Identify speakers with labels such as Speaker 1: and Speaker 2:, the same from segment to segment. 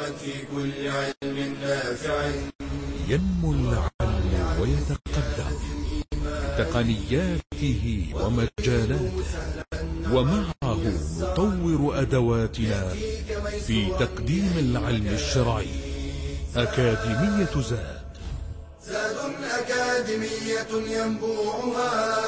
Speaker 1: في كل علم نافع.
Speaker 2: ينمو العلم ويتقدم بتقنياته ومجالاته، ومعه نطور أدواتنا في تقديم العلم الشرعي. أكاديمية زاد
Speaker 1: أكاديمية ينبوعها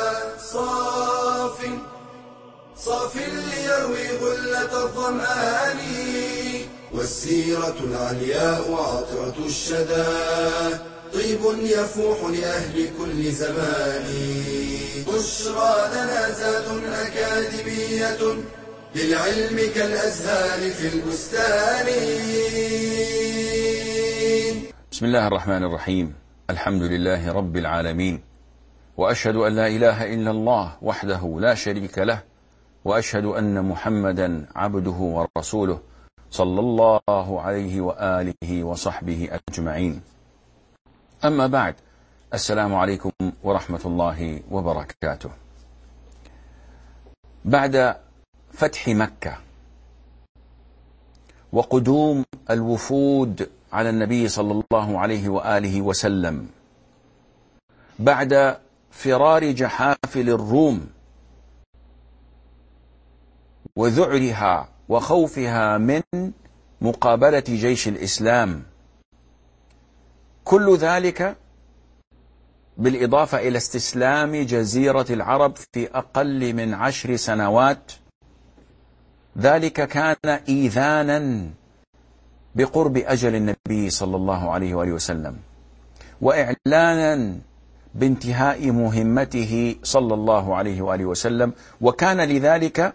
Speaker 1: صاف ليروي غلة الظمآن، والسيرة العلياء عطرة الشدى طيب يفوح لأهل كل زمان. بشرى لنا زاد أكاديمية للعلم كالأزهار في البستان.
Speaker 3: بسم الله الرحمن الرحيم. الحمد لله رب العالمين، وأشهد أن لا إله إلا الله وحده لا شريك له، وأشهد أن محمدا عبده ورسوله صلى الله عليه وآله وصحبه أجمعين. أما بعد، السلام عليكم ورحمة الله وبركاته. بعد فتح مكة وقدوم الوفود على النبي صلى الله عليه وآله وسلم، بعد فرار جحافل الروم وذعرها وخوفها من مقابلة جيش الإسلام، كل ذلك بالإضافة إلى استسلام جزيرة العرب في أقل من 10 سنوات، ذلك كان إيذانا بقرب أجل النبي صلى الله عليه وآله وسلم، وإعلانا بانتهاء مهمته صلى الله عليه وآله وسلم. وكان لذلك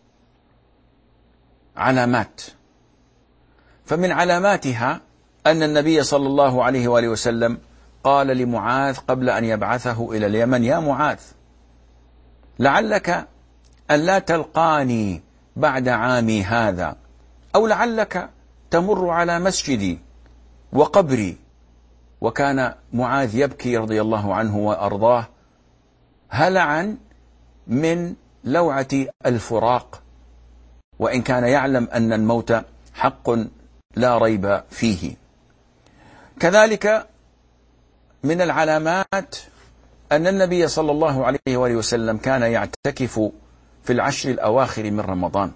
Speaker 3: علامات، فمن علاماتها أن النبي صلى الله عليه وآله وسلم قال لمعاذ قبل أن يبعثه إلى اليمن: يا معاذ، لعلك أن لا تلقاني بعد عامي هذا، أو لعلك تمر على مسجدي وقبري. وكان معاذ يبكي رضي الله عنه وأرضاه هلعا من لوعة الفراق، وإن كان يعلم أن الموت حق لا ريب فيه. كذلك من العلامات أن النبي صلى الله عليه وآله وسلم كان يعتكف في العشر الأواخر من رمضان،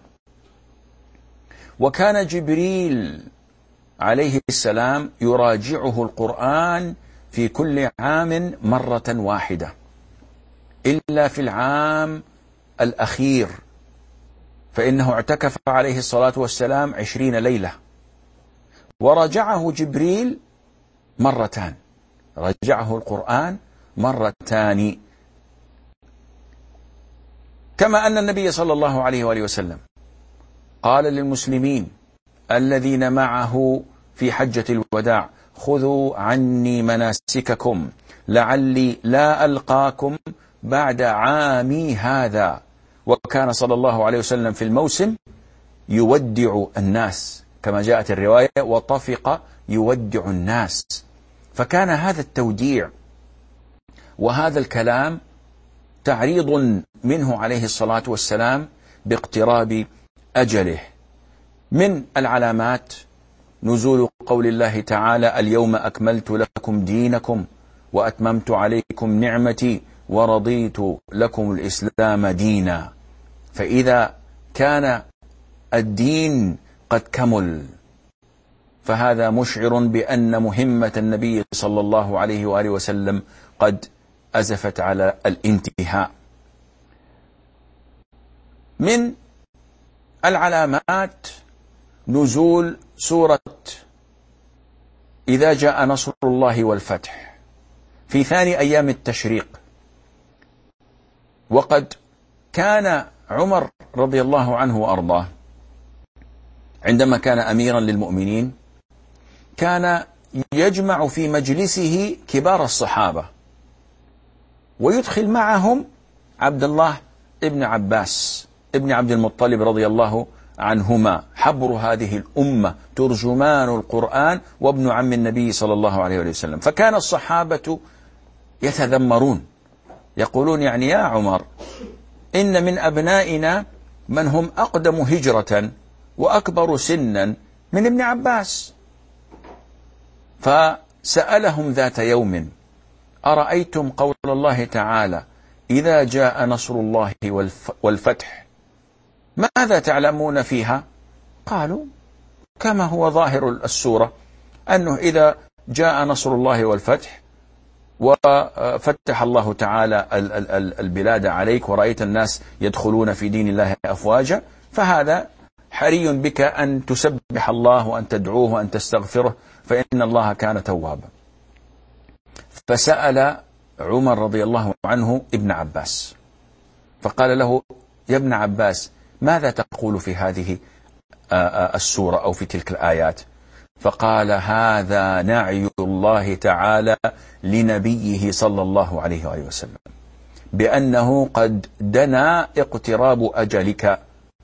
Speaker 3: وكان جبريل عليه السلام يراجعه القرآن في كل عام مرة واحدة، إلا في العام الأخير، فإنه اعتكف عليه الصلاة والسلام 20 ليلة، ورجعه جبريل مرتان، رجعه القرآن مرتان. كما أن النبي صلى الله عليه وآله وسلم قال للمسلمين الذين معه في حجة الوداع: خذوا عني مناسككم لعلي لا ألقاكم بعد عامي هذا. وكان صلى الله عليه وسلم في الموسم يودع الناس، كما جاءت الرواية: وطفق يودع الناس. فكان هذا التوديع وهذا الكلام تعريض منه عليه الصلاة والسلام باقتراب أجله. من العلامات نزول قول الله تعالى: اليوم أكملت لكم دينكم وأتممت عليكم نعمتي ورضيت لكم الإسلام دينا. فإذا كان الدين قد كمل، فهذا مشعر بأن مهمة النبي صلى الله عليه وآله وسلم قد أزفت على الانتهاء. من العلامات نزول سورة إذا جاء نصر الله والفتح في ثاني أيام التشريق. وقد كان عمر رضي الله عنه وأرضاه عندما كان أميرا للمؤمنين كان يجمع في مجلسه كبار الصحابة، ويدخل معهم عبد الله ابن عباس ابن عبد المطلب رضي الله عنهما، حبر هذه الأمة، ترجمان القرآن، وابن عم النبي صلى الله عليه وسلم. فكان الصحابة يتذمرون، يقولون: يعني يا عمر، إن من أبنائنا من هم أقدم هجرة وأكبر سنا من ابن عباس. فسألهم ذات يوم: أرأيتم قول الله تعالى: إذا جاء نصر الله والفتح، ماذا تعلمون فيها؟ قالوا: كما هو ظاهر السورة، أنه إذا جاء نصر الله والفتح وفتح الله تعالى البلاد عليك ورأيت الناس يدخلون في دين الله أفواجا، فهذا حري بك أن تسبح الله وأن تدعوه وأن تستغفره، فإن الله كان توابا. فسأل عمر رضي الله عنه ابن عباس فقال له: يا ابن عباس، ماذا تقول في هذه السورة أو في تلك الآيات؟ فقال: هذا نعي الله تعالى لنبيه صلى الله عليه وآله وسلم بأنه قد دنا اقتراب أجلك،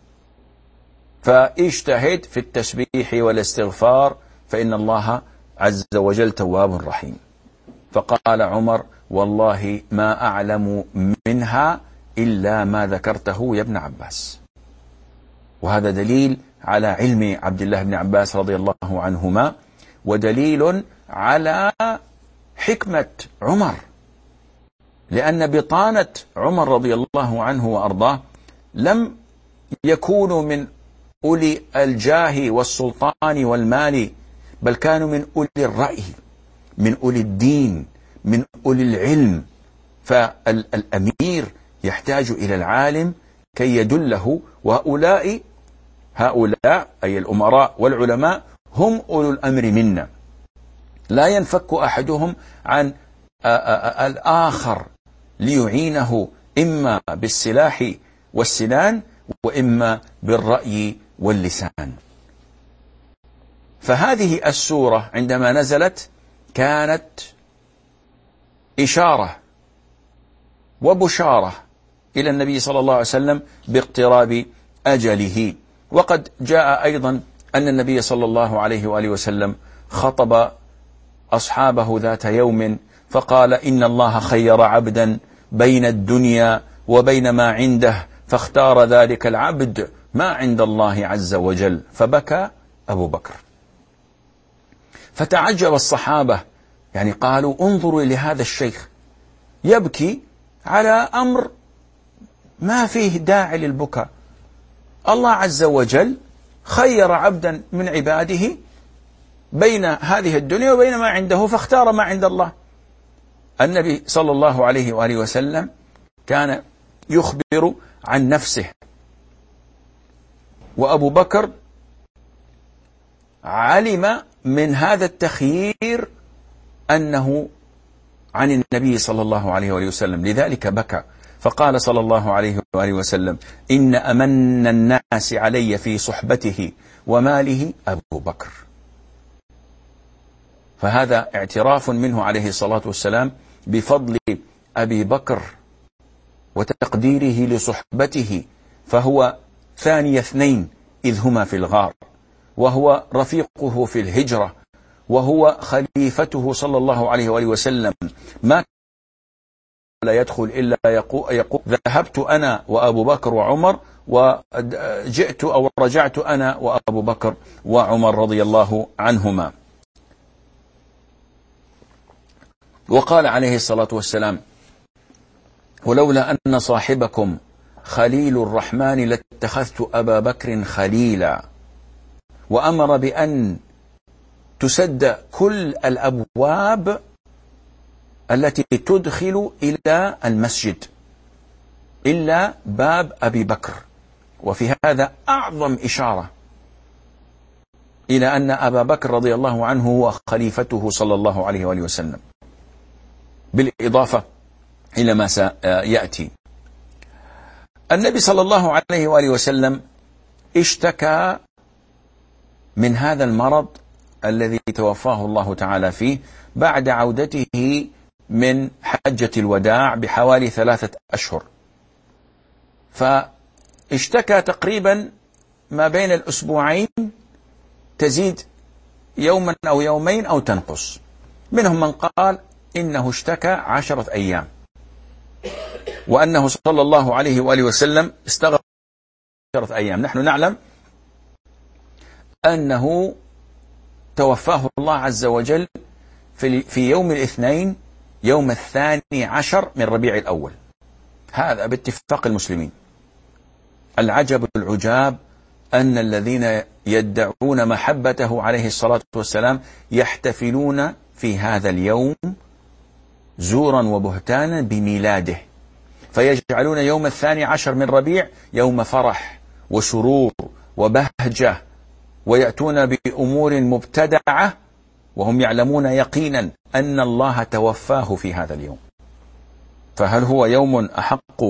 Speaker 3: فاجتهد في التسبيح والاستغفار فإن الله عز وجل تواب رحيم. فقال عمر: والله ما أعلم منها إلا ما ذكرته يا ابن عباس. وهذا دليل على علم عبد الله بن عباس رضي الله عنهما، ودليل على حكمة عمر، لأن بطانة عمر رضي الله عنه وأرضاه لم يكونوا من أولي الجاه والسلطان والمال، بل كانوا من أولي الرأي، من أولي الدين، من أولي العلم. فالأمير يحتاج إلى العالم كي يدله، وهؤلاء أي الأمراء والعلماء هم أولو الأمر منا، لا ينفك أحدهم عن الآخر ليعينه إما بالسلاح والسنان وإما بالرأي واللسان. فهذه السورة عندما نزلت كانت إشارة وبشارة إلى النبي صلى الله عليه وسلم باقتراب أجله. وقد جاء أيضا أن النبي صلى الله عليه وآله وسلم خطب أصحابه ذات يوم فقال: إن الله خير عبدا بين الدنيا وبين ما عنده، فاختار ذلك العبد ما عند الله عز وجل. فبكى أبو بكر، فتعجب الصحابة، يعني قالوا: انظروا لهذا الشيخ يبكي على أمر ما فيه داعي للبكاء. الله عز وجل خير عبدا من عباده بين هذه الدنيا وبين ما عنده، فاختار ما عند الله. النبي صلى الله عليه وآله وسلم كان يخبر عن نفسه، وأبو بكر علم من هذا التخيير أنه عن النبي صلى الله عليه وآله وسلم، لذلك بكى. فقال صلى الله عليه وآله وسلم: إن أمن الناس علي في صحبته وماله أبو بكر. فهذا اعتراف منه عليه الصلاة والسلام بفضل أبي بكر وتقديره لصحبته، فهو ثاني اثنين إذ هما في الغار، وهو رفيقه في الهجرة، وهو خليفته صلى الله عليه وآله وسلم. ما لا يدخل إلا يقول ذهبت أنا وأبو بكر وعمر، وجئت أو رجعت أنا وأبو بكر وعمر رضي الله عنهما. وقال عليه الصلاة والسلام: ولولا أن صاحبكم خليل الرحمن لاتخذت أبا بكر خليلا. وأمر بأن تسد كل الأبواب التي تدخل إلى المسجد إلا باب أبي بكر. وفي هذا أعظم إشارة إلى أن أبا بكر رضي الله عنه هو خليفته صلى الله عليه وآله وسلم، بالإضافة إلى ما سيأتي. النبي صلى الله عليه وآله وسلم اشتكى من هذا المرض الذي توفاه الله تعالى فيه بعد عودته من حجة الوداع بحوالي 3 أشهر. فاشتكى تقريبا ما بين الأسبوعين، تزيد يوما أو يومين أو تنقص. منهم من قال إنه اشتكى 10 أيام، وأنه صلى الله عليه وآله وسلم استغرق 10 أيام. نحن نعلم أنه توفاه الله عز وجل في يوم الاثنين، يوم 12 من ربيع الأول، هذا باتفاق المسلمين. العجب العجاب أن الذين يدعون محبته عليه الصلاة والسلام يحتفلون في هذا اليوم زورا وبهتانا بميلاده، فيجعلون يوم 12 من ربيع يوم فرح وسرور وبهجة، ويأتون بأمور مبتدعة وهم يعلمون يقينا أن الله توفاه في هذا اليوم. فهل هو يوم أحق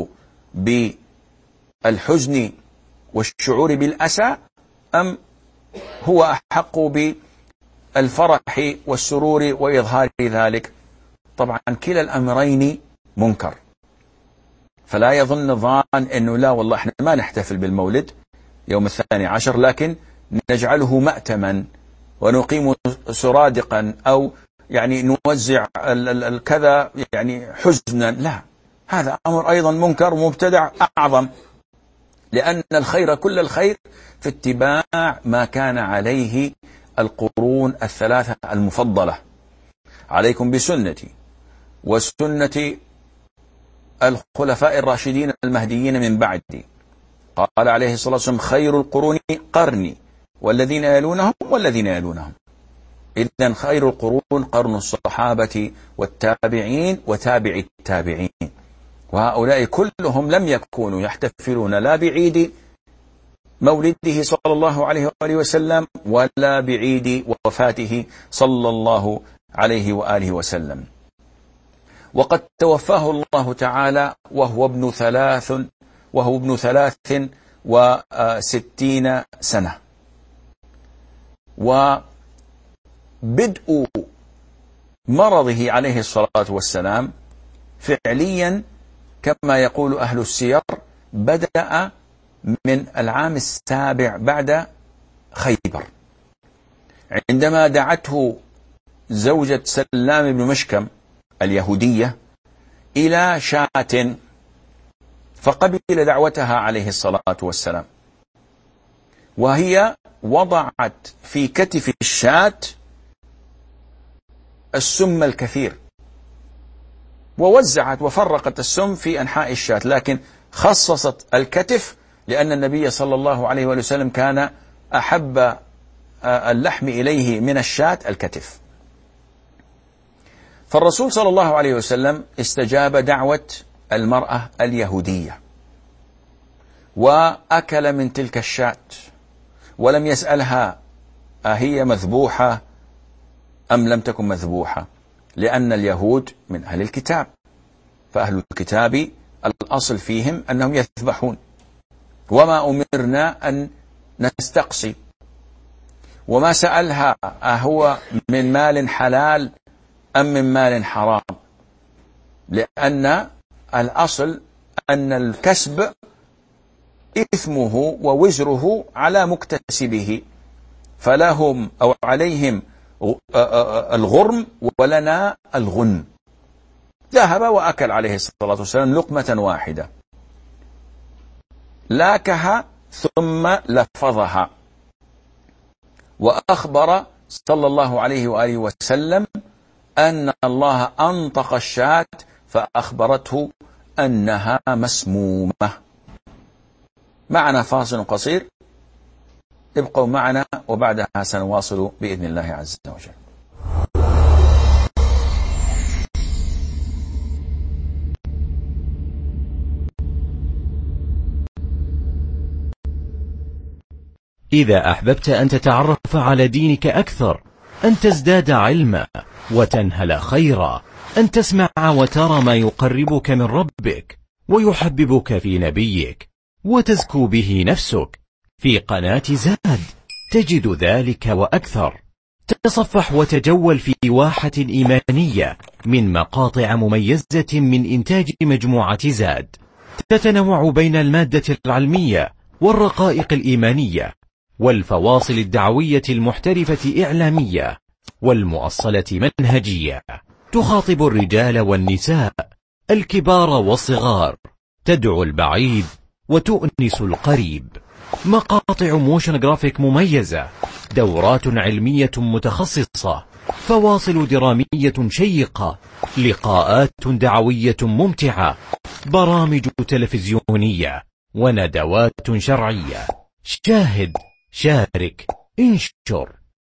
Speaker 3: بالحزن والشعور بالأسى، أم هو أحق بالفرح والسرور وإظهار ذلك؟ طبعا كلا الأمرين منكر. فلا يظن ظان أنه لا والله احنا ما نحتفل بالمولد يوم 12، لكن نجعله مأتما ونقيم سرادقا أو يعني نوزع الكذا يعني حزنا. لا، هذا أمر أيضا منكر ومبتدع أعظم، لأن الخير كل الخير في اتباع ما كان عليه القرون الثلاثة المفضلة. عليكم بسنتي وسنة الخلفاء الراشدين المهديين من بعدي. قال عليه الصلاة والسلام: خير القرون قرني والذين يلونهم والذين يلونهم. إذن خير القرون قرن الصحابة والتابعين وتابع التابعين، وهؤلاء كلهم لم يكونوا يحتفلون لا بعيد مولده صلى الله عليه وآله وسلم ولا بعيد وفاته صلى الله عليه وآله وسلم. وقد توفاه الله تعالى وهو ابن 63 سنة. وبدء مرضه عليه الصلاة والسلام فعليا كما يقول أهل السير بدأ من العام 7 بعد خيبر، عندما دعته زوجة سلام بن مشكم اليهودية إلى شاة، فقبل دعوتها عليه الصلاة والسلام، وهي وضعت في كتف الشاة السم الكثير ووزعت وفرقت السم في أنحاء الشاة، لكن خصصت الكتف لأن النبي صلى الله عليه وسلم كان أحب اللحم إليه من الشاة الكتف. فالرسول صلى الله عليه وسلم استجاب دعوة المرأة اليهودية وأكل من تلك الشاة، ولم يسألها أهي مذبوحة أم لم تكن مذبوحة، لأن اليهود من أهل الكتاب، فأهل الكتاب الأصل فيهم أنهم يذبحون، وما أمرنا أن نستقصي. وما سألها أهو من مال حلال أم من مال حرام، لأن الأصل أن الكسب إثمه ووزره على مكتسبه، فلهم أو عليهم الغرم ولنا الغنم. ذهب وأكل عليه الصلاة والسلام لقمة واحدة، لاكها ثم لفظها، وأخبر صلى الله عليه وآله وسلم أن الله أنطق الشاة فأخبرته أنها مسمومة. معنا فاصل قصير، ابقوا معنا وبعدها سنواصل بإذن الله عز وجل.
Speaker 4: إذا أحببت أن تتعرف على دينك أكثر، أن تزداد علما وتنهل خيرا، أن تسمع وترى ما يقربك من ربك ويحببك في نبيك وتزكو به نفسك، في قناة زاد تجد ذلك وأكثر. تصفح وتجول في واحة إيمانية من مقاطع مميزة من إنتاج مجموعة زاد، تتنوع بين المادة العلمية والرقائق الإيمانية والفواصل الدعوية المحترفة إعلامية والمؤصلة منهجية، تخاطب الرجال والنساء، الكبار والصغار، تدعو البعيد وتؤنس القريب. مقاطع موشن جرافيك مميزة، دورات علمية متخصصة، فواصل درامية شيقة، لقاءات دعوية ممتعة، برامج تلفزيونية، وندوات شرعية. شاهد، شارك، انشر.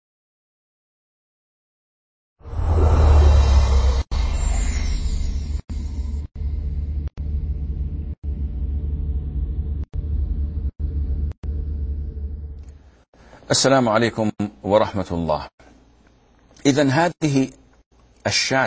Speaker 3: السلام عليكم ورحمة الله. إذن هذه الشاة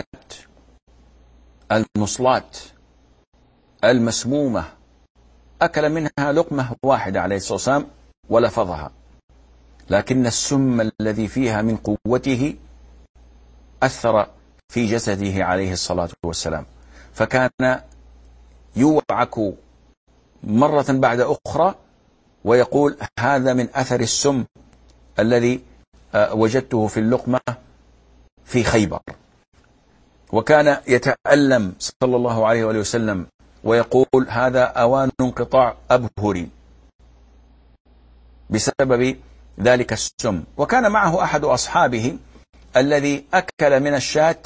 Speaker 3: المصلاة المسمومة أكل منها لقمة واحدة عليه الصلاة والسلام ولفظها، لكن السم الذي فيها من قوته أثر في جسده عليه الصلاة والسلام، فكان يوعك مرة بعد أخرى ويقول هذا من أثر السم الذي وجدته في اللقمة في خيبر. وكان يتألم صلى الله عليه وآله وسلم ويقول هذا أوان انقطاع أبهري بسبب ذلك السم. وكان معه أحد أصحابه الذي أكل من الشاة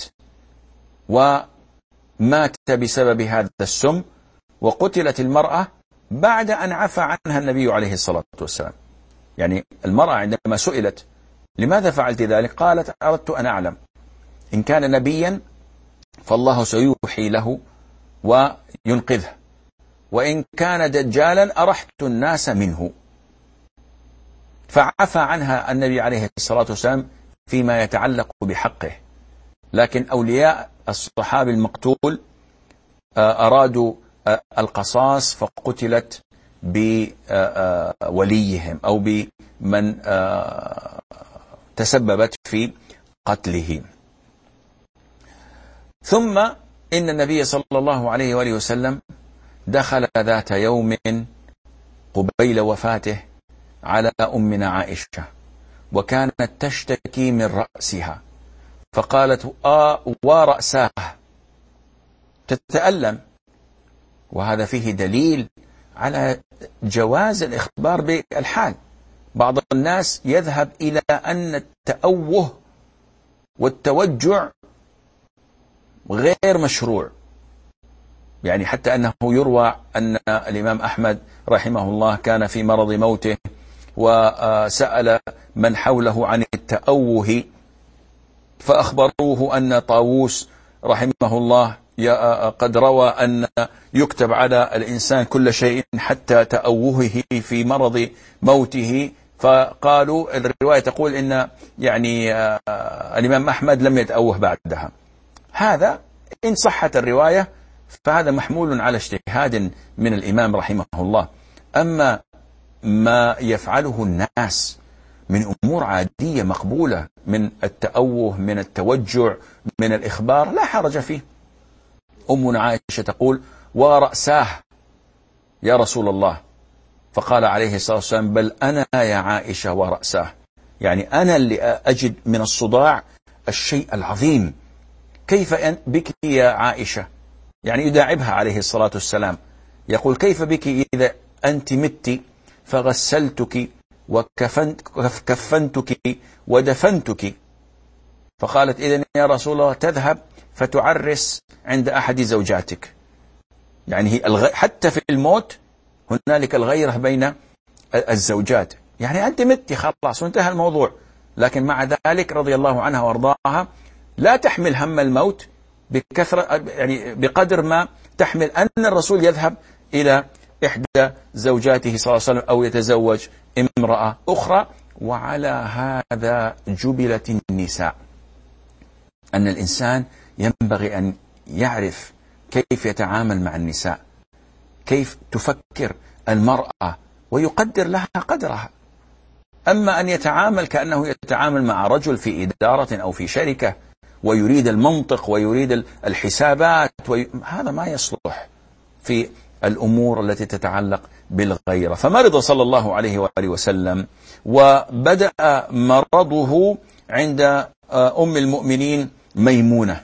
Speaker 3: ومات بسبب هذا السم، وقتلت المرأة بعد أن عفى عنها النبي عليه الصلاة والسلام. يعني المرأة عندما سئلت لماذا فعلت ذلك قالت أردت أن أعلم إن كان نبيا فالله سيوحي له وينقذه، وإن كان دجالا أرحت الناس منه. فعفى عنها النبي عليه الصلاة والسلام فيما يتعلق بحقه. لكن أولياء الصحابي المقتول أرادوا القصاص فقتلت بوليهم أو بمن تسببت في قتله. ثم إن النبي صلى الله عليه وآله وسلم دخل ذات يوم قبيل وفاته على أمنا عائشة، وكانت تشتكي من رأسها، فقالت ورأساه، تتألم. وهذا فيه دليل على جواز الإخبار بالحال. بعض الناس يذهب إلى أن التأوه والتوجع غير مشروع، يعني حتى أنه يروى أن الإمام أحمد رحمه الله كان في مرض موته وسأل من حوله عن التأوه، فأخبروه أن طاووس رحمه الله قد روى أن يكتب على الإنسان كل شيء حتى تأوهه في مرض موته. فقالوا الرواية تقول إن يعني الإمام أحمد لم يتأوه بعدها. هذا إن صحت الرواية فهذا محمول على اجتهاد من الإمام رحمه الله. أما ما يفعله الناس من أمور عادية مقبولة من التأوه من التوجع من الإخبار لا حرج فيه. أمنا عائشة تقول ورأساه يا رسول الله، فقال عليه الصلاة والسلام بل أنا يا عائشة ورأساه، يعني أنا اللي أجد من الصداع الشيء العظيم، كيف بك يا عائشة؟ يعني يداعبها عليه الصلاة والسلام، يقول كيف بك إذا أنت مت فغسلتك وكفنتك ودفنتك. فقالت إذن يا رسول الله تذهب فتعرس عند أحد زوجاتك. يعني هي حتى في الموت هنالك الغيرة بين الزوجات، يعني أنت مت خلاص وانتهى الموضوع. لكن مع ذلك رضي الله عنها وارضاها لا تحمل هم الموت بكثرة، يعني بقدر ما تحمل أن الرسول يذهب إلى إحدى زوجاته صلى الله عليه وسلم أو يتزوج امرأة أخرى. وعلى هذا جبلت النساء، أن الإنسان ينبغي أن يعرف كيف يتعامل مع النساء، كيف تفكر المرأة ويقدر لها قدرها. أما أن يتعامل كأنه يتعامل مع رجل في إدارة أو في شركة ويريد المنطق ويريد الحسابات هذا ما يصلح في الأمور التي تتعلق بالغيرة. فمرض صلى الله عليه وآله وسلم، وبدأ مرضه عند أم المؤمنين ميمونة،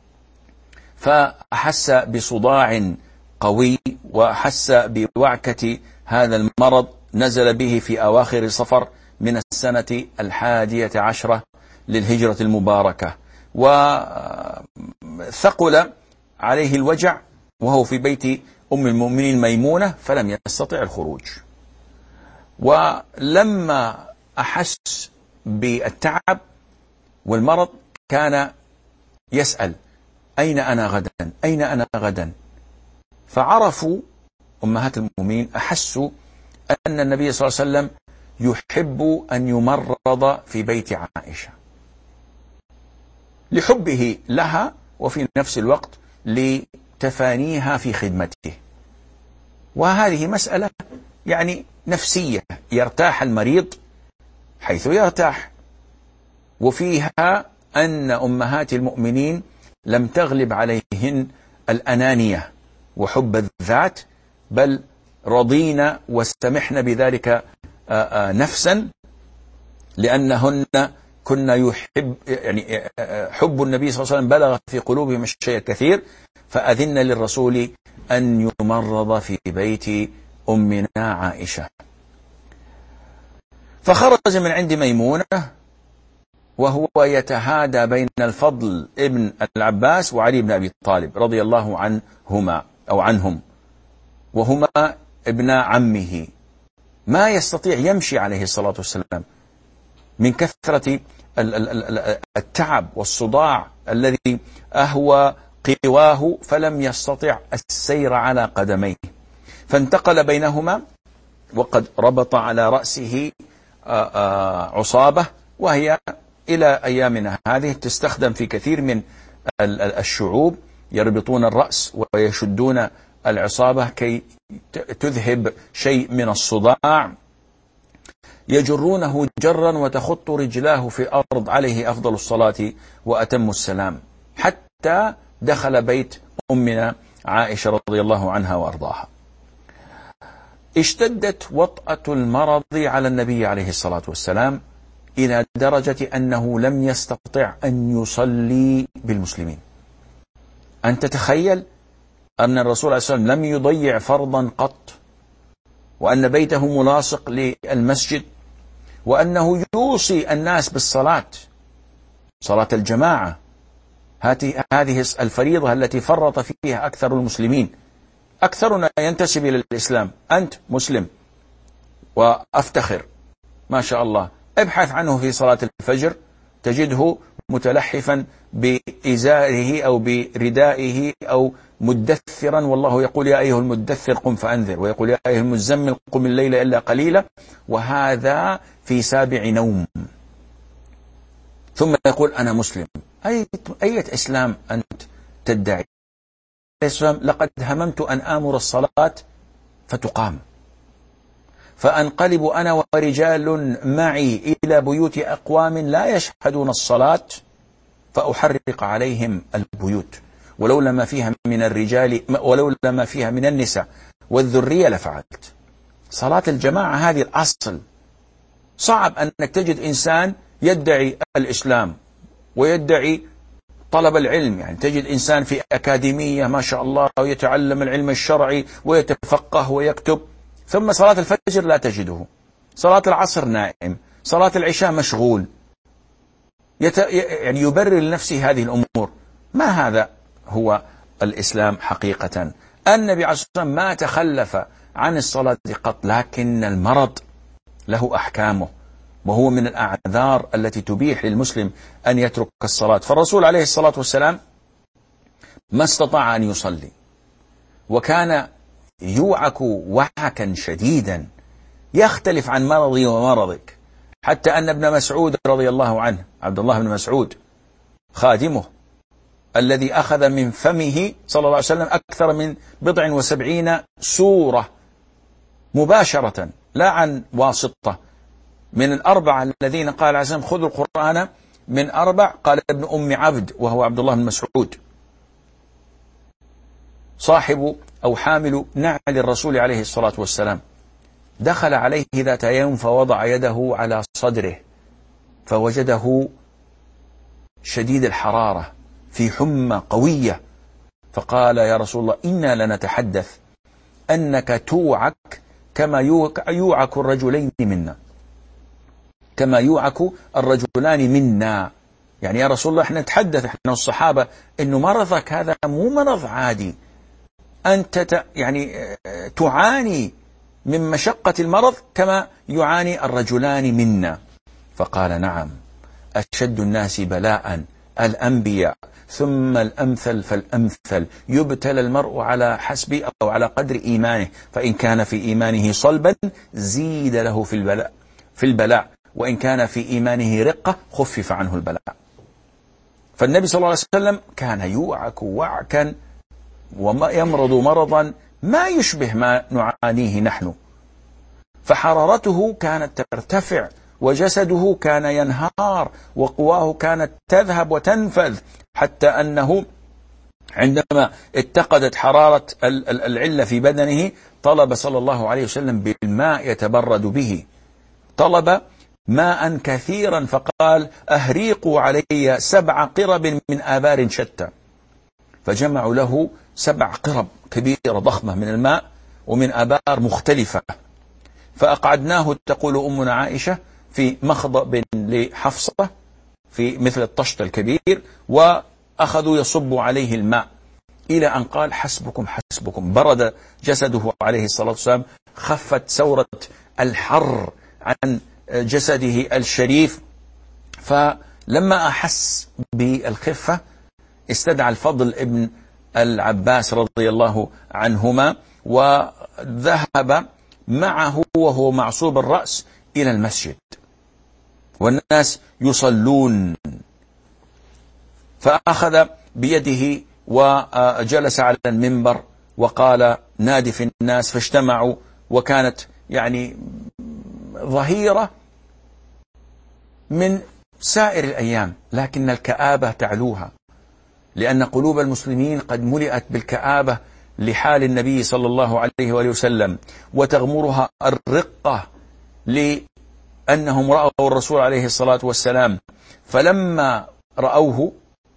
Speaker 3: فأحس بصداع قوي وأحس بوعكة هذا المرض نزل به في أواخر صفر من السنة 11 للهجرة المباركة، وثقل عليه الوجع وهو في بيت أم المؤمنين ميمونة فلم يستطع الخروج. ولما أحس بالتعب والمرض كان يسأل: أين أنا غدا؟ أين أنا غدا؟ فعرفوا أمهات المؤمنين، أحسوا أن النبي صلى الله عليه وسلم يحب أن يمرض في بيت عائشة لحبه لها، وفي نفس الوقت لتفانيها في خدمته. وهذه مسألة يعني نفسية، يرتاح المريض حيث يرتاح. وفيها أن أمهات المؤمنين لم تغلب عليهن الأنانية وحب الذات، بل رضينا واستمحن بذلك نفسا، لأنهن كنا يعني حب النبي صلى الله عليه وسلم بلغ في قلوبهم الشيء الكثير، فأذن للرسول أن يمرض في بيت أمنا عائشة. فخرج من عند ميمونة وهو يتهادى بين الفضل ابن العباس وعلي بن أبي طالب رضي الله عنهما أو عنهم، وهما ابن عمه. ما يستطيع يمشي عليه الصلاة والسلام من كثرة التعب والصداع الذي أهوى قواه، فلم يستطع السير على قدميه، فانتقل بينهما وقد ربط على رأسه عصابة، وهي إلى أيامنا هذه تستخدم في كثير من الشعوب، يربطون الرأس ويشدون العصابة كي تذهب شيء من الصداع، يجرونه جرا وتخط رجلاه في الأرض عليه أفضل الصلاة وأتم السلام، حتى دخل بيت أمنا عائشة رضي الله عنها وأرضاها. اشتدت وطأة المرض على النبي عليه الصلاة والسلام إلى درجة أنه لم يستطع أن يصلي بالمسلمين. أن تتخيل أن الرسول عليه الصلاة والسلام لم يضيع فرضا قط، وأن بيته ملاصق للمسجد، وأنه يوصي الناس بالصلاة، صلاة الجماعة، هذه الفريضة التي فرط فيها أكثر المسلمين. أكثرنا ينتسب إلى الإسلام، أنت مسلم وأفتخر ما شاء الله، ابحث عنه في صلاة الفجر تجده متلحفا بإزاره أو بردائه أو مدثرا، والله يقول: يا أيها المدثر قم فأنذر، ويقول: يا أيها المزمل قم الليل إلا قليلا، وهذا في 7 نوم، ثم يقول: أنا مسلم. أية إسلام أنت تدعي؟ لقد هممت أن آمر الصلاة فتقام، فأنقلب أنا ورجال معي إلى بيوت أقوام لا يشهدون الصلاة فأحرق عليهم البيوت، ولولا ما فيها من الرجال ولولا ما فيها من النساء والذرية لفعلت. صلاة الجماعة هذه الأصل. صعب أنك تجد إنسان يدعي الإسلام ويدعي طلب العلم، يعني تجد إنسان في أكاديمية ما شاء الله ويتعلم العلم الشرعي ويتفقه ويكتب، ثم صلاة الفجر لا تجده، صلاة العصر نائم، صلاة العشاء مشغول، يعني يبرر لنفسه هذه الأمور. ما هذا هو الإسلام حقيقة. النبي عليه الصلاة والسلام ما تخلف عن الصلاة قط، لكن المرض له أحكامه، وهو من الأعذار التي تبيح للمسلم أن يترك الصلاة. فالرسول عليه الصلاة والسلام ما استطاع أن يصلي، وكان يوعك وعكا شديدا يختلف عن مرضي ومرضك، حتى أن ابن مسعود رضي الله عنه، عبد الله بن مسعود خادمه الذي أخذ من فمه صلى الله عليه وسلم أكثر من 70 سورة مباشرة لا عن واسطة، من 4 الذين قال عزم خذوا القرآن من 4 قال ابن أم عبد وهو عبد الله بن مسعود، صاحب أو حامل نعل الرسول عليه الصلاة والسلام. دخل عليه ذات يوم فوضع يده على صدره فوجده شديد الحرارة في حمى قوية، فقال: يا رسول الله إنا لنتحدث أنك توعك كما يوعك الرجلين منا، كما يوعك الرجلان منا. يعني يا رسول الله احنا نتحدث احنا والصحابة انه مرضك هذا مو مرض عادي، أنت يعني تعاني من مشقة المرض كما يعاني الرجلان منا. فقال نعم، أشد الناس بلاء الأنبياء ثم الأمثل فالأمثل، يبتلى المرء على حسب أو على قدر إيمانه، فإن كان في إيمانه صلبا زيد له في البلاء، وإن كان في إيمانه رقة خفف عنه البلاء. فالنبي صلى الله عليه وسلم كان يوعك وعكا ويمرض مرضا ما يشبه ما نعانيه نحن، فحرارته كانت ترتفع وجسده كان ينهار وقواه كانت تذهب وتنفذ، حتى أنه عندما اتقدت حرارة العلة في بدنه طلب صلى الله عليه وسلم بالماء يتبرد به، طلب ماء كثيرا، فقال أهريقوا علي 7 قرب من آبار شتى، فجمعوا له 7 قرب كبيرة ضخمة من الماء ومن آبار مختلفة، فأقعدناه تقول أمنا عائشة في مخضب لحفصة في مثل الطشت الكبير، وأخذوا يصبوا عليه الماء إلى أن قال حسبكم حسبكم، برد جسده عليه الصلاة والسلام، خفت ثورة الحر عن جسده الشريف. فلما أحس بالخفة استدعى الفضل ابن العباس رضي الله عنهما وذهب معه وهو معصوب الرأس إلى المسجد والناس يصلون، فأخذ بيده وجلس على المنبر وقال نادي في الناس، فاجتمعوا، وكانت يعني ظهيرة من سائر الأيام، لكن الكآبة تعلوها، لأن قلوب المسلمين قد ملئت بالكآبة لحال النبي صلى الله عليه وآله وسلم، وتغمرها الرقة لأنهم رأوا الرسول عليه الصلاة والسلام، فلما رأوه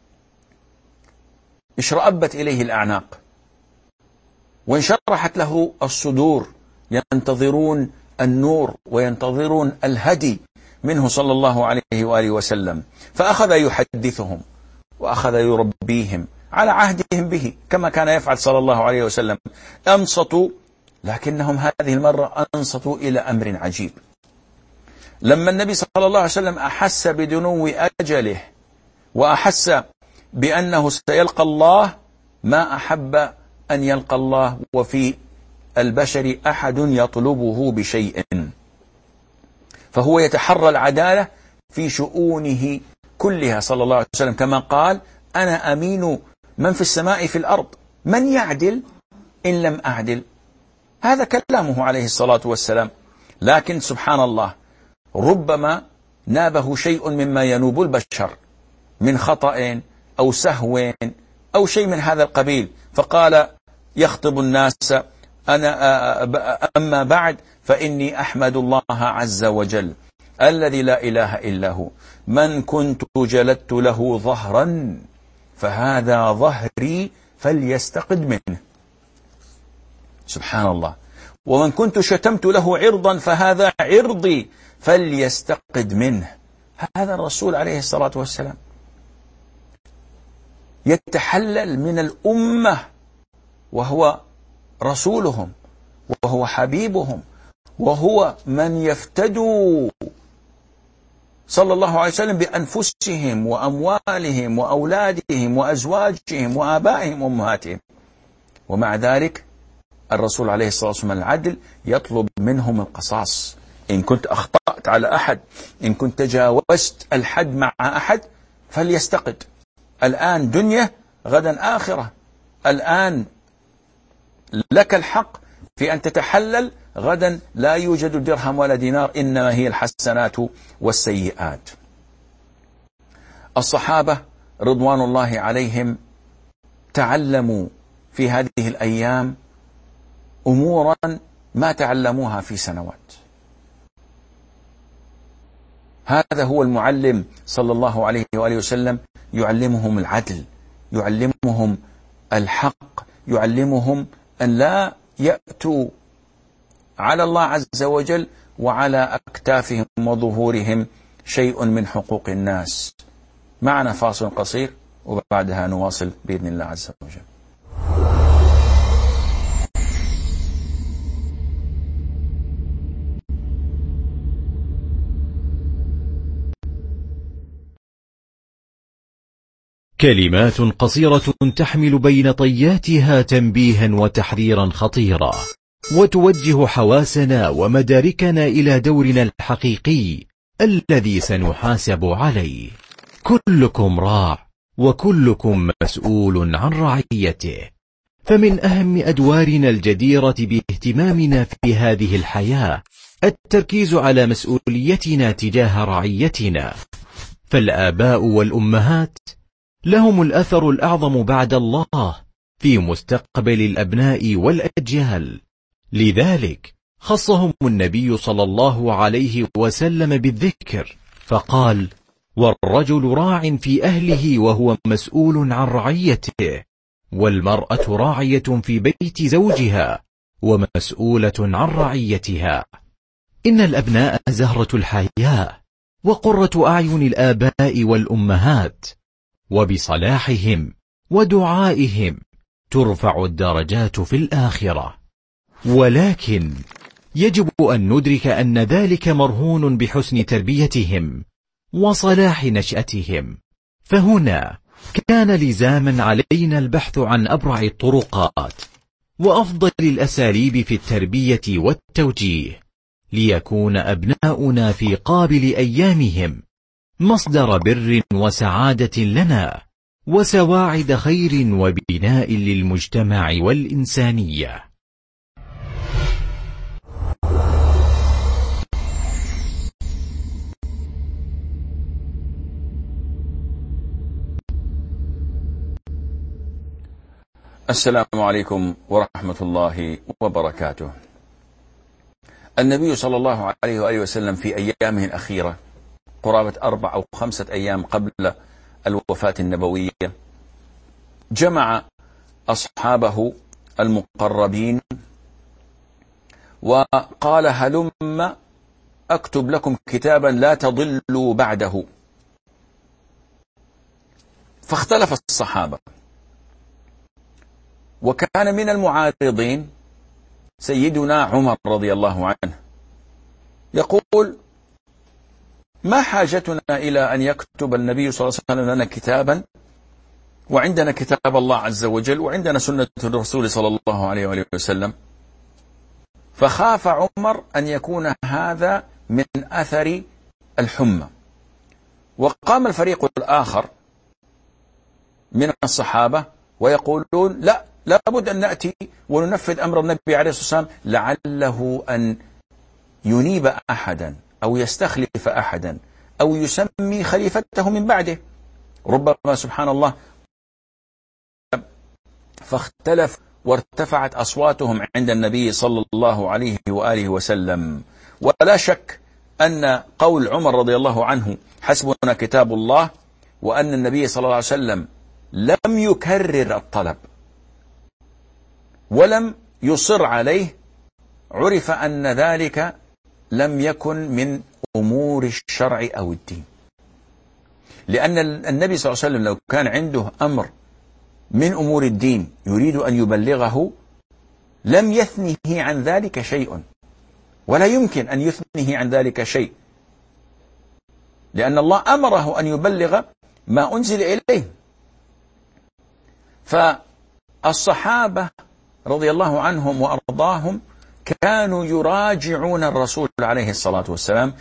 Speaker 3: اشرأبت إليه الأعناق وانشرحت له الصدور، ينتظرون النور وينتظرون الهدي منه صلى الله عليه وآله وسلم. فأخذ يحدثهم وأخذ يربيهم على عهدهم به كما كان يفعل صلى الله عليه وسلم. أنصتوا، لكنهم هذه المرة أنصتوا إلى أمر عجيب. لما النبي صلى الله عليه وسلم أحس بدنو أجله وأحس بأنه سيلقى الله، ما أحب أن يلقى الله وفي البشر أحد يطلبه بشيء، فهو يتحرى العدالة في شؤونه كلها صلى الله عليه وسلم، كما قال أنا أمين من في السماء في الأرض، من يعدل إن لم أعدل، هذا كلامه عليه الصلاة والسلام. لكن سبحان الله، ربما نابه شيء مما ينوب البشر من خطأ أو سهو أو شيء من هذا القبيل، فقال يخطب الناس أما بعد فإني أحمد الله عز وجل الذي لا إله إلا هو، من كنت جلدت له ظهرا فهذا ظهري فليستقد منه، سبحان الله، ومن كنت شتمت له عرضا فهذا عرضي فليستقد منه. هذا الرسول عليه الصلاة والسلام يتحلل من الأمة وهو رسولهم وهو حبيبهم وهو من يفتدوا صلى الله عليه وسلم بأنفسهم وأموالهم وأولادهم وأزواجهم وآبائهم وأمهاتهم، ومع ذلك الرسول عليه الصلاة والسلام العدل يطلب منهم القصاص. إن كنت أخطأت على أحد، إن كنت تجاوزت الحد مع أحد فليستقد، الآن دنيا غدا آخرة، الآن لك الحق في أن تتحلل، غدا لا يوجد درهم ولا دينار، إنما هي الحسنات والسيئات. الصحابة رضوان الله عليهم تعلموا في هذه الأيام أمورا ما تعلموها في سنوات. هذا هو المعلم صلى الله عليه وآله وسلم، يعلمهم العدل، يعلمهم الحق، يعلمهم أن لا يأتوا على الله عز وجل وعلى أكتافهم وظهورهم شيء من حقوق الناس. معنا فاصل قصير وبعدها نواصل بإذن الله عز وجل.
Speaker 4: كلمات قصيرة تحمل بين طياتها تنبيها وتحذيرا خطيرا، وتوجه حواسنا ومداركنا إلى دورنا الحقيقي الذي سنحاسب عليه. كلكم راع وكلكم مسؤول عن رعيته. فمن أهم أدوارنا الجديرة باهتمامنا في هذه الحياة التركيز على مسؤوليتنا تجاه رعيتنا. فالآباء والأمهات لهم الأثر الأعظم بعد الله في مستقبل الأبناء والأجيال. لذلك خصهم النبي صلى الله عليه وسلم بالذكر، فقال: والرجل راع في أهله وهو مسؤول عن رعيته، والمرأة راعية في بيت زوجها ومسؤولة عن رعيتها. إن الأبناء زهرة الحياة وقرة أعين الآباء والأمهات، وبصلاحهم ودعائهم ترفع الدرجات في الآخرة. ولكن يجب أن ندرك أن ذلك مرهون بحسن تربيتهم وصلاح نشأتهم. فهنا كان لزاما علينا البحث عن أبرع الطرقات وأفضل الأساليب في التربية والتوجيه، ليكون أبناؤنا في قابل أيامهم مصدر بر وسعادة لنا، وسواعد خير وبناء للمجتمع والإنسانية.
Speaker 3: السلام عليكم ورحمة الله وبركاته. النبي صلى الله عليه وآله وسلم في أيامه الأخيرة قرابة 4 أو 5 أيام قبل الوفاة النبوية جمع أصحابه المقربين وقال: هلم أكتب لكم كتابا لا تضلوا بعده. فاختلف الصحابة، وكان من المعارضين سيدنا عمر رضي الله عنه يقول: ما حاجتنا إلى أن يكتب النبي صلى الله عليه وسلم لنا كتابا وعندنا كتاب الله عز وجل وعندنا سنة الرسول صلى الله عليه وآله وسلم. فخاف عمر أن يكون هذا من أثر الحمى. وقام الفريق الآخر من الصحابة ويقولون: لا بد أن نأتي وننفذ أمر النبي عليه الصلاة والسلام، لعله أن ينيب أحدا أو يستخلف أحدا أو يسمي خليفته من بعده، ربما سبحان الله. فاختلف وارتفعت أصواتهم عند النبي صلى الله عليه وآله وسلم. ولا شك أن قول عمر رضي الله عنه حسبنا كتاب الله، وأن النبي صلى الله عليه وسلم لم يكرر الطلب ولم يصر عليه، عرف أن ذلك لم يكن من أمور الشرع أو الدين. لأن النبي صلى الله عليه وسلم لو كان عنده أمر من أمور الدين يريد أن يبلغه لم يثنه عن ذلك شيء، ولا يمكن أن يثنه عن ذلك شيء، لأن الله أمره أن يبلغ ما أنزل إليه. فالصحابة رضي الله عنهم وأرضاهم كانوا يراجعون الرسول عليه الصلاة والسلام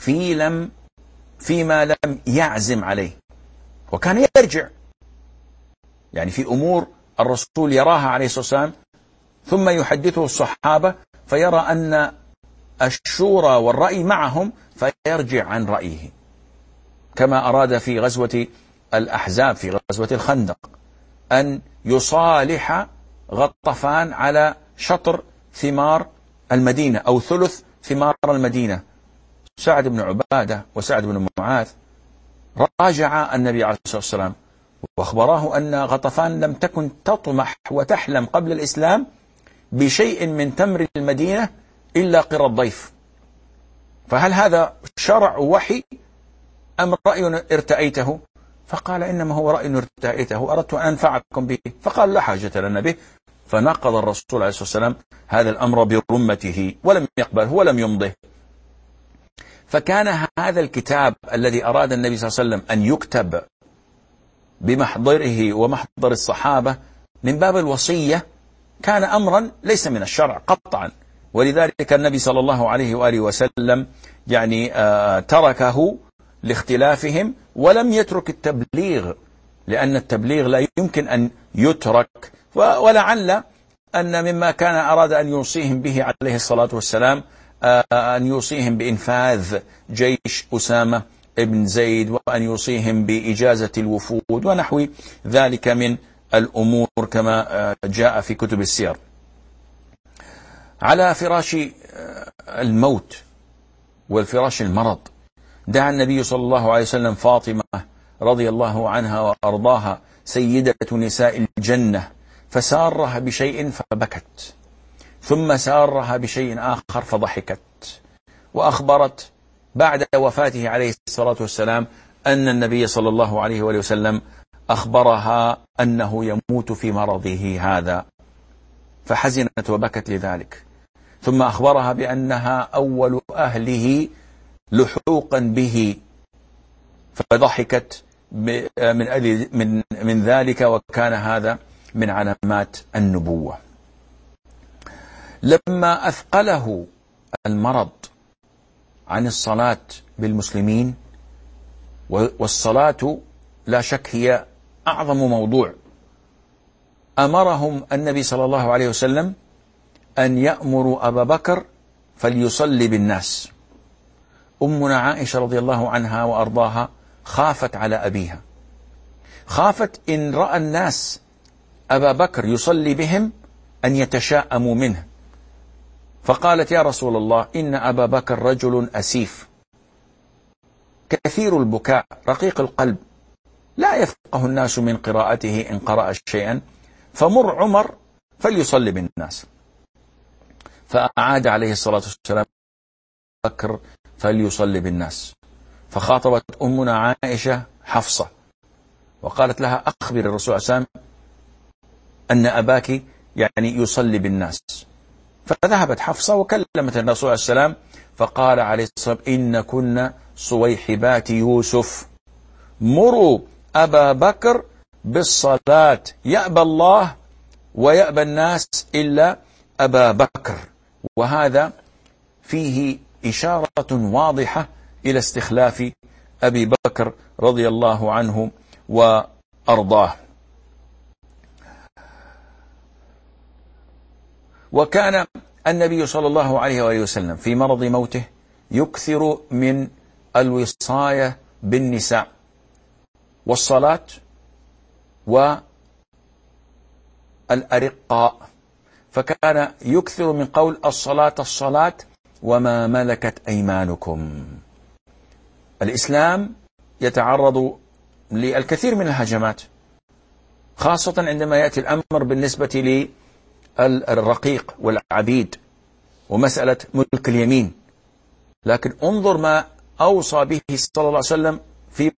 Speaker 3: فيما لم يعزم عليه، وكان يرجع يعني في أمور الرسول يراها عليه الصلاة والسلام ثم يحدثه الصحابة فيرى أن الشورى والرأي معهم فيرجع عن رأيه، كما أراد في غزوة الأحزاب في غزوة الخندق أن يصالح غطفان على شطر ثمار المدينة أو ثلث ثمار المدينة. سعد بن عبادة وسعد بن معاذ راجع النبي عليه الصلاة والسلام وأخبراه أن غطفان لم تكن تطمح وتحلم قبل الإسلام بشيء من تمر المدينة إلا قرى الضيف. فهل هذا شرع وحي أم رأي ارتأيته؟ فقال إنما هو رأي ارتأيته، أردت أن أنفعكم به. فقال لا حاجة لنا به. فنقض الرسول عليه الصلاة والسلام هذا الأمر برمته ولم يقبله ولم يمضه. فكان هذا الكتاب الذي أراد النبي صلى الله عليه وسلم أن يكتب بمحضره ومحضر الصحابة من باب الوصية، كان أمرا ليس من الشرع قطعا. ولذلك النبي صلى الله عليه وآله وسلم يعني تركه لاختلافهم ولم يترك التبليغ، لأن التبليغ لا يمكن أن يترك. ولعل أن مما كان أراد أن يوصيهم به عليه الصلاة والسلام أن يوصيهم بإنفاذ جيش أسامة ابن زيد، وأن يوصيهم بإجازة الوفود ونحو ذلك من الأمور كما جاء في كتب السير. على فراش الموت والفراش المرض دعا النبي صلى الله عليه وسلم فاطمة رضي الله عنها وأرضاها سيدة نساء الجنة، فسارها بشيء فبكت، ثم سارها بشيء آخر فضحكت، وأخبرت بعد وفاته عليه الصلاة والسلام أن النبي صلى الله عليه وسلم أخبرها أنه يموت في مرضه هذا، فحزنت وبكت لذلك. ثم أخبرها بأنها أول أهله لحوقا به، فضحكت من ذلك، وكان هذا من علامات النبوة. لما أثقله المرض عن الصلاة بالمسلمين، والصلاة لا شك هي أعظم موضوع، أمرهم النبي صلى الله عليه وسلم أن يأمروا أبا بكر فليصلي بالناس. أمنا عائشة رضي الله عنها وأرضاها خافت على أبيها، خافت إن رأى الناس أبا بكر يصلي بهم أن يتشاءموا منه، فقالت يا رسول الله إن أبا بكر رجل أسيف كثير البكاء رقيق القلب، لا يفقه الناس من قراءته إن قرأ شيئا، فمر عمر فليصلي بالناس. فأعاد عليه الصلاة والسلام بكر فليصلي بالناس. فخاطبت أمنا عائشة حفصة وقالت لها أخبر الرسول صلى الله عليه وسلم أن أباك يعني يصلي بالناس. فذهبت حفصة وكلمت الرسول عليه السلام فقال عليه الصلاة والسلام إن كنا صويحبات يوسف، مروا أبا بكر بالصلاة، يأبى الله ويأبى الناس إلا أبا بكر. وهذا فيه إشارة واضحة إلى استخلاف أبي بكر رضي الله عنه وأرضاه. وكان النبي صلى الله عليه وآله وسلم في مرض موته يكثر من الوصاية بالنساء والصلاة والأرقاء، فكان يكثر من قول الصلاة الصلاة وما ملكت أيمانكم. الإسلام يتعرض للكثير من الهجمات، خاصة عندما يأتي الأمر بالنسبة للرقيق والعبيد ومسألة ملك اليمين. لكن انظر ما أوصى به صلى الله عليه وسلم في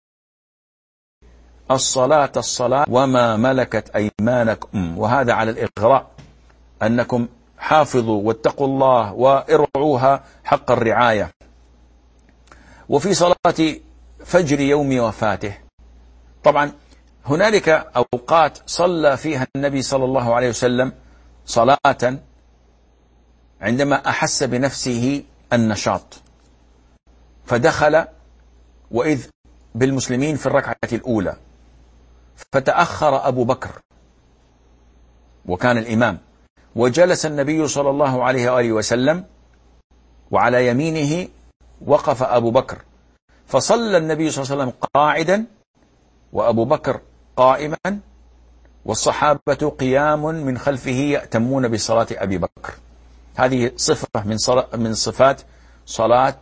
Speaker 3: الصلاة الصلاة وما ملكت أيمانكم، وهذا على الإغراء، أنكم حافظوا واتقوا الله وارعوها حق الرعاية. وفي صلاة فجر يوم وفاته طبعا هنالك أوقات صلى فيها النبي صلى الله عليه وسلم صلاة عندما أحس بنفسه النشاط، فدخل وإذ بالمسلمين في الركعة الأولى، فتأخر أبو بكر وكان الإمام، وجلس النبي صلى الله عليه وآله وسلم، وعلى يمينه وقف أبو بكر، فصلى النبي صلى الله عليه وسلم قاعدا وأبو بكر قائما، والصحابة قيام من خلفه يأتمون بصلاة أبي بكر. هذه صفة من صفات صلاة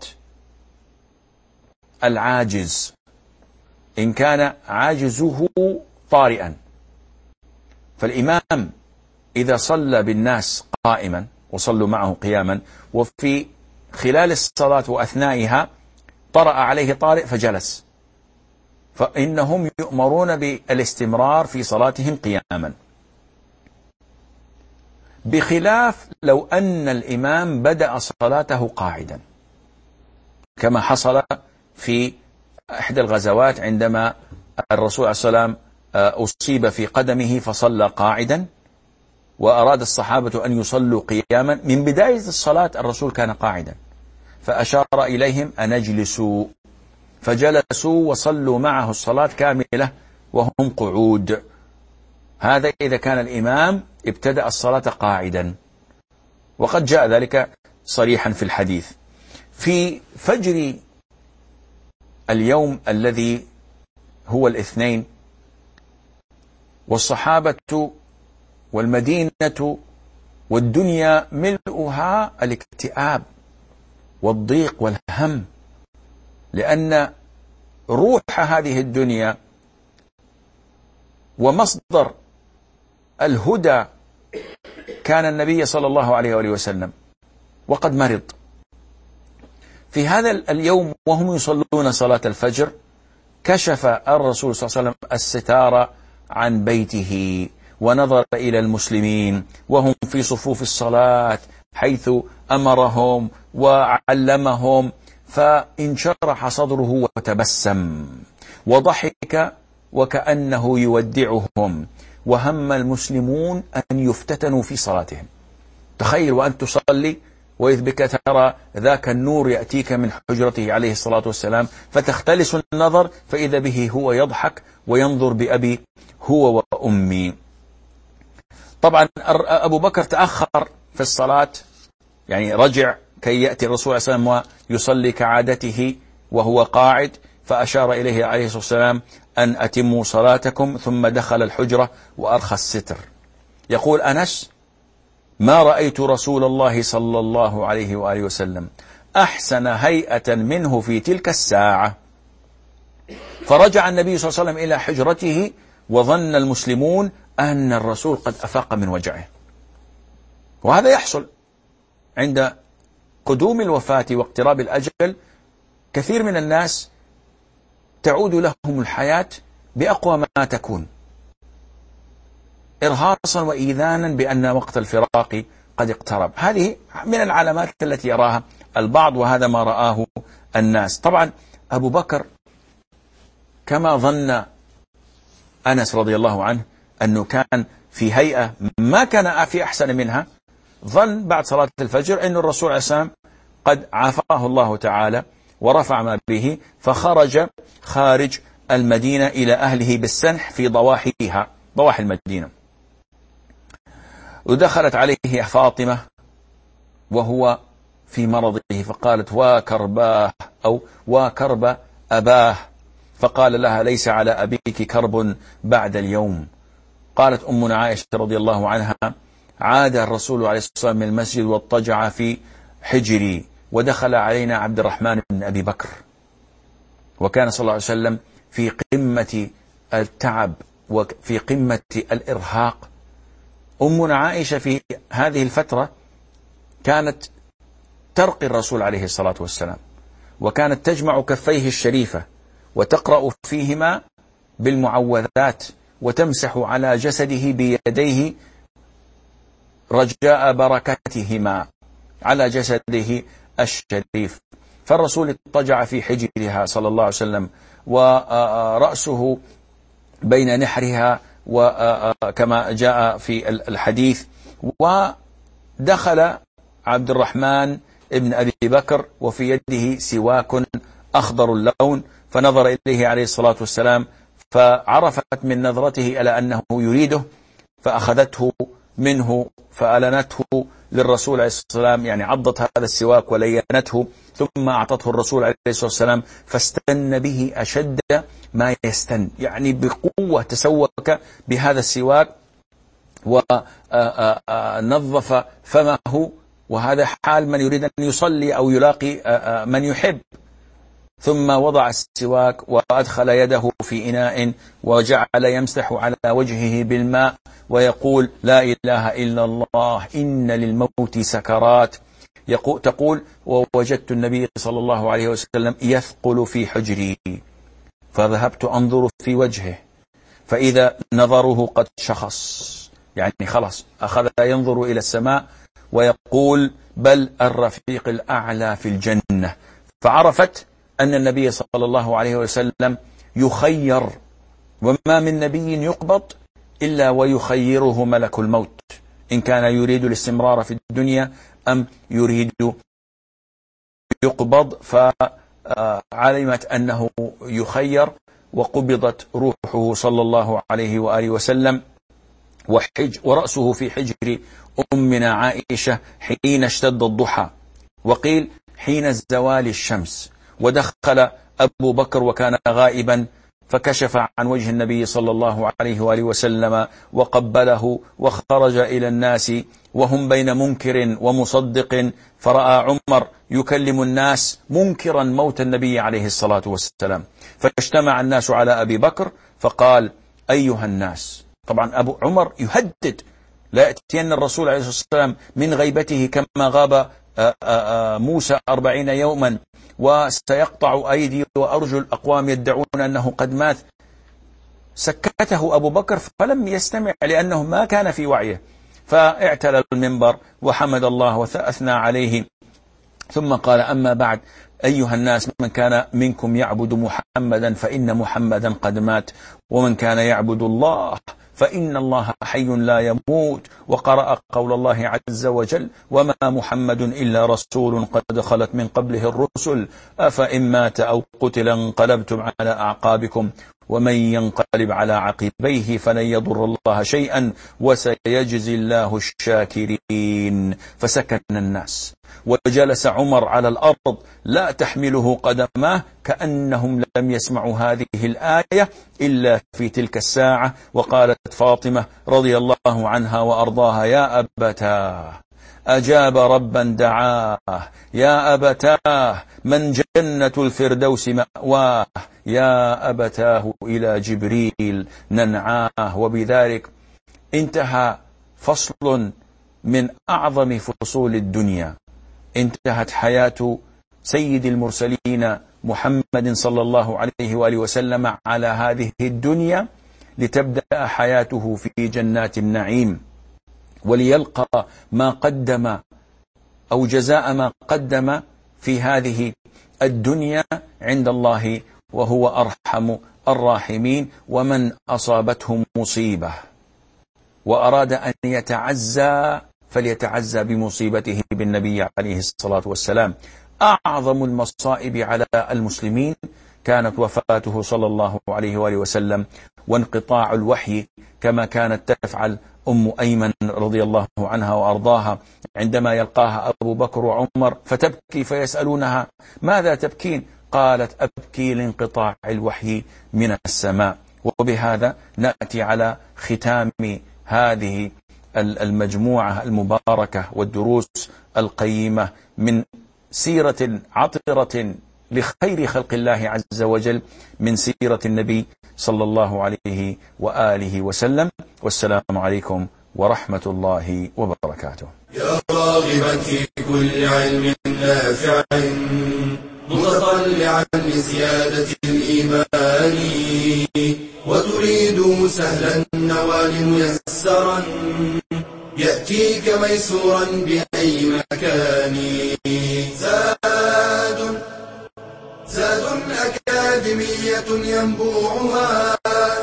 Speaker 3: العاجز، إن كان عاجزه طارئا. فالإمام إذا صلى بالناس قائما وصلوا معه قياما، وفي خلال الصلاة وأثنائها طرأ عليه طارئ فجلس، فإنهم يؤمرون بالاستمرار في صلاتهم قياما، بخلاف لو أن الإمام بدأ صلاته قاعدا، كما حصل في إحدى الغزوات عندما الرسول عليه الصلاة والسلام أصيب في قدمه فصلى قاعدا، وأراد الصحابة أن يصلوا قياما. من بداية الصلاة الرسول كان قاعدا، فأشار إليهم أن اجلسوا، فجلسوا وصلوا معه الصلاة كاملة وهم قعود. هذا إذا كان الإمام ابتدأ الصلاة قاعدا، وقد جاء ذلك صريحا في الحديث. في فجر اليوم الذي هو الاثنين، والصحابة والمدينة والدنيا ملؤها الاكتئاب والضيق والهم، لأن روح هذه الدنيا ومصدر الهدى كان النبي صلى الله عليه وآله وسلم، وقد مرض. في هذا اليوم وهم يصلون صلاة الفجر كشف الرسول صلى الله عليه وسلم الستار عن بيته، ونظر إلى المسلمين وهم في صفوف الصلاة حيث أمرهم وعلمهم، فانشرح صدره وتبسم وضحك وكأنه يودعهم، وهم المسلمون أن يفتتنوا في صلاتهم. تخيل وأن تصلي وإذ بك ترى ذاك النور يأتيك من حجرته عليه الصلاة والسلام، فتختلس النظر فإذا به هو يضحك وينظر بأبي هو وأمي. طبعا أبو بكر تأخر في الصلاة، يعني رجع كي يأتي الرسول صلى الله عليه وسلم ويصلي كعادته وهو قاعد، فأشار إليه عليه الصلاة والسلام أن أتموا صلاتكم، ثم دخل الحجرة وأرخى الستر. يقول أنس: ما رأيت رسول الله صلى الله عليه وآله وسلم أحسن هيئة منه في تلك الساعة. فرجع النبي صلى الله عليه وسلم إلى حجرته، وظن المسلمون أن الرسول قد أفاق من وجعه. وهذا يحصل عند قدوم الوفاة واقتراب الأجل. كثير من الناس تعود لهم الحياة بأقوى ما تكون، إرهاصا وإيذانا بأن وقت الفراق قد اقترب. هذه من العلامات التي يراها البعض، وهذا ما رآه الناس. طبعا أبو بكر كما ظن أنس رضي الله عنه أنه كان في هيئة ما كان في أحسن منها، ظن بعد صلاة الفجر أن الرسول عليه السلام قد عافاه الله تعالى ورفع ما به، فخرج خارج المدينة إلى أهله بالسنح في ضواحيها، ضواحي المدينة. ودخلت عليه فاطمة وهو في مرضه، فقالت: وكرباه أو وكرب أباه. فقال لها: ليس على أبيك كرب بعد اليوم. قالت أمنا عائشة رضي الله عنها: عاد الرسول عليه الصلاة والسلام من المسجد واضطجع في حجري، ودخل علينا عبد الرحمن بن أبي بكر، وكان صلى الله عليه وسلم في قمة التعب وفي قمة الإرهاق. أمنا عائشة في هذه الفترة كانت ترقي الرسول عليه الصلاة والسلام، وكانت تجمع كفيه الشريفة وتقرأ فيهما بالمعوذات، وتمسح على جسده بيديه رجاء بركتهما على جسده الشريف. فالرسول اضطجع في حجرها صلى الله عليه وسلم، ورأسه بين نحرها وكما جاء في الحديث. ودخل عبد الرحمن ابن أبي بكر وفي يده سواك أخضر اللون، فنظر إليه عليه الصلاة والسلام، فعرفت من نظرته إلى أنه يريده، فأخذته منه فألنته للرسول عليه الصلاة والسلام، يعني عضت هذا السواك ولينته، ثم أعطته الرسول عليه الصلاة والسلام، فاستن به أشد ما يستن، يعني بقوة تسوك بهذا السواك ونظف فمه. وهذا حال من يريد أن يصلي أو يلاقي من يحب. ثم وضع السواك وأدخل يده في إناء وجعل يمسح على وجهه بالماء ويقول لا إله إلا الله إن للموت سكرات. تقول ووجدت النبي صلى الله عليه وسلم يثقل في حجري فذهبت أنظر في وجهه فإذا نظره قد شخص، يعني خلاص أخذ ينظر إلى السماء ويقول بل الرفيق الأعلى في الجنة. فعرفت أن النبي صلى الله عليه وسلم يخير، وما من نبي يقبض إلا ويخيره ملك الموت إن كان يريد الاستمرار في الدنيا أم يريد يقبض. فعلمت أنه يخير وقبضت روحه صلى الله عليه وآله وسلم ورأسه في حجر أمنا عائشة حين اشتد الضحى، وقيل حين زوال الشمس. ودخل أبو بكر وكان غائبا فكشف عن وجه النبي صلى الله عليه وآله وسلم وقبله وخرج إلى الناس وهم بين منكر ومصدق، فرأى عمر يكلم الناس منكرا موت النبي عليه الصلاة والسلام، فاجتمع الناس على أبي بكر فقال أيها الناس. طبعا أبو عمر يهدد لا يأتين الرسول عليه الصلاة والسلام من غيبته كما غاب موسى 40 يوما وسيقطع أيدي وأرجل أقوام يدعون أنه قد مات. سكته أبو بكر فلم يستمع لأنه ما كان في وعيه، فاعتلى المنبر وحمد الله وأثنى عليه ثم قال أما بعد أيها الناس، من كان منكم يعبد محمدا فإن محمدا قد مات، ومن كان يعبد الله فإن الله حي لا يموت. وقرأ قول الله عز وجل وما محمد إلا رسول قد خلت من قبله الرسل أفإن مات أو قتل انقلبتم على أعقابكم ومن ينقلب على عقبيه فلن يضر الله شيئا وسيجزي الله الشاكرين. فسكن الناس وجلس عمر على الأرض لا تحمله قدماه كأنهم لم يسمعوا هذه الآية إلا في تلك الساعة. وقالت فاطمة رضي الله عنها وأرضاها يا أبتاه أجاب ربا دعاه، يا أبتاه من جنة الفردوس مأواه، يا أبتاه إلى جبريل ننعاه. وبذلك انتهى فصل من أعظم فصول الدنيا، انتهت حياة سيد المرسلين محمد صلى الله عليه وآله وسلم على هذه الدنيا لتبدأ حياته في جنات النعيم وليلقى ما قدم أو جزاء ما قدم في هذه الدنيا عند الله، وهو أرحم الراحمين. ومن أصابته مصيبة وأراد أن يتعزى فليتعزى بمصيبته بالنبي عليه الصلاة والسلام. أعظم المصائب على المسلمين كانت وفاته صلى الله عليه وآله وسلم وانقطاع الوحي، كما كانت تفعل أم أيمن رضي الله عنها وأرضاها عندما يلقاها أبو بكر وعمر فتبكي فيسألونها ماذا تبكين؟ قالت أبكي لانقطاع الوحي من السماء. وبهذا نأتي على ختام هذه المجموعة المباركة والدروس القيمة من سيرة عطرة لخير خلق الله عز وجل من سيرة النبي صلى الله عليه وآله وسلم. والسلام عليكم ورحمة الله وبركاته.
Speaker 1: يا راغبا في كل علم نافع متطلعا لزيادة الإيمان وتريد سهلا النوال ميسرا يأتيك ميسورا بأي مكان. زاد أكاديمية ينبوعها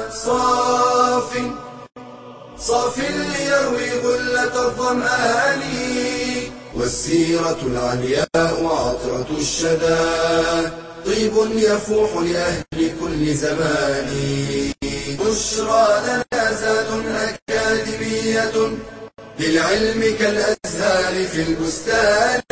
Speaker 1: صاف ليروي غلة الظمآن والسيرة العلياء عطرة الشدى طيب يفوح لأهل كل زمان. بشرى لنا زاد أكاديمية للعلم كالأزهار في البستان.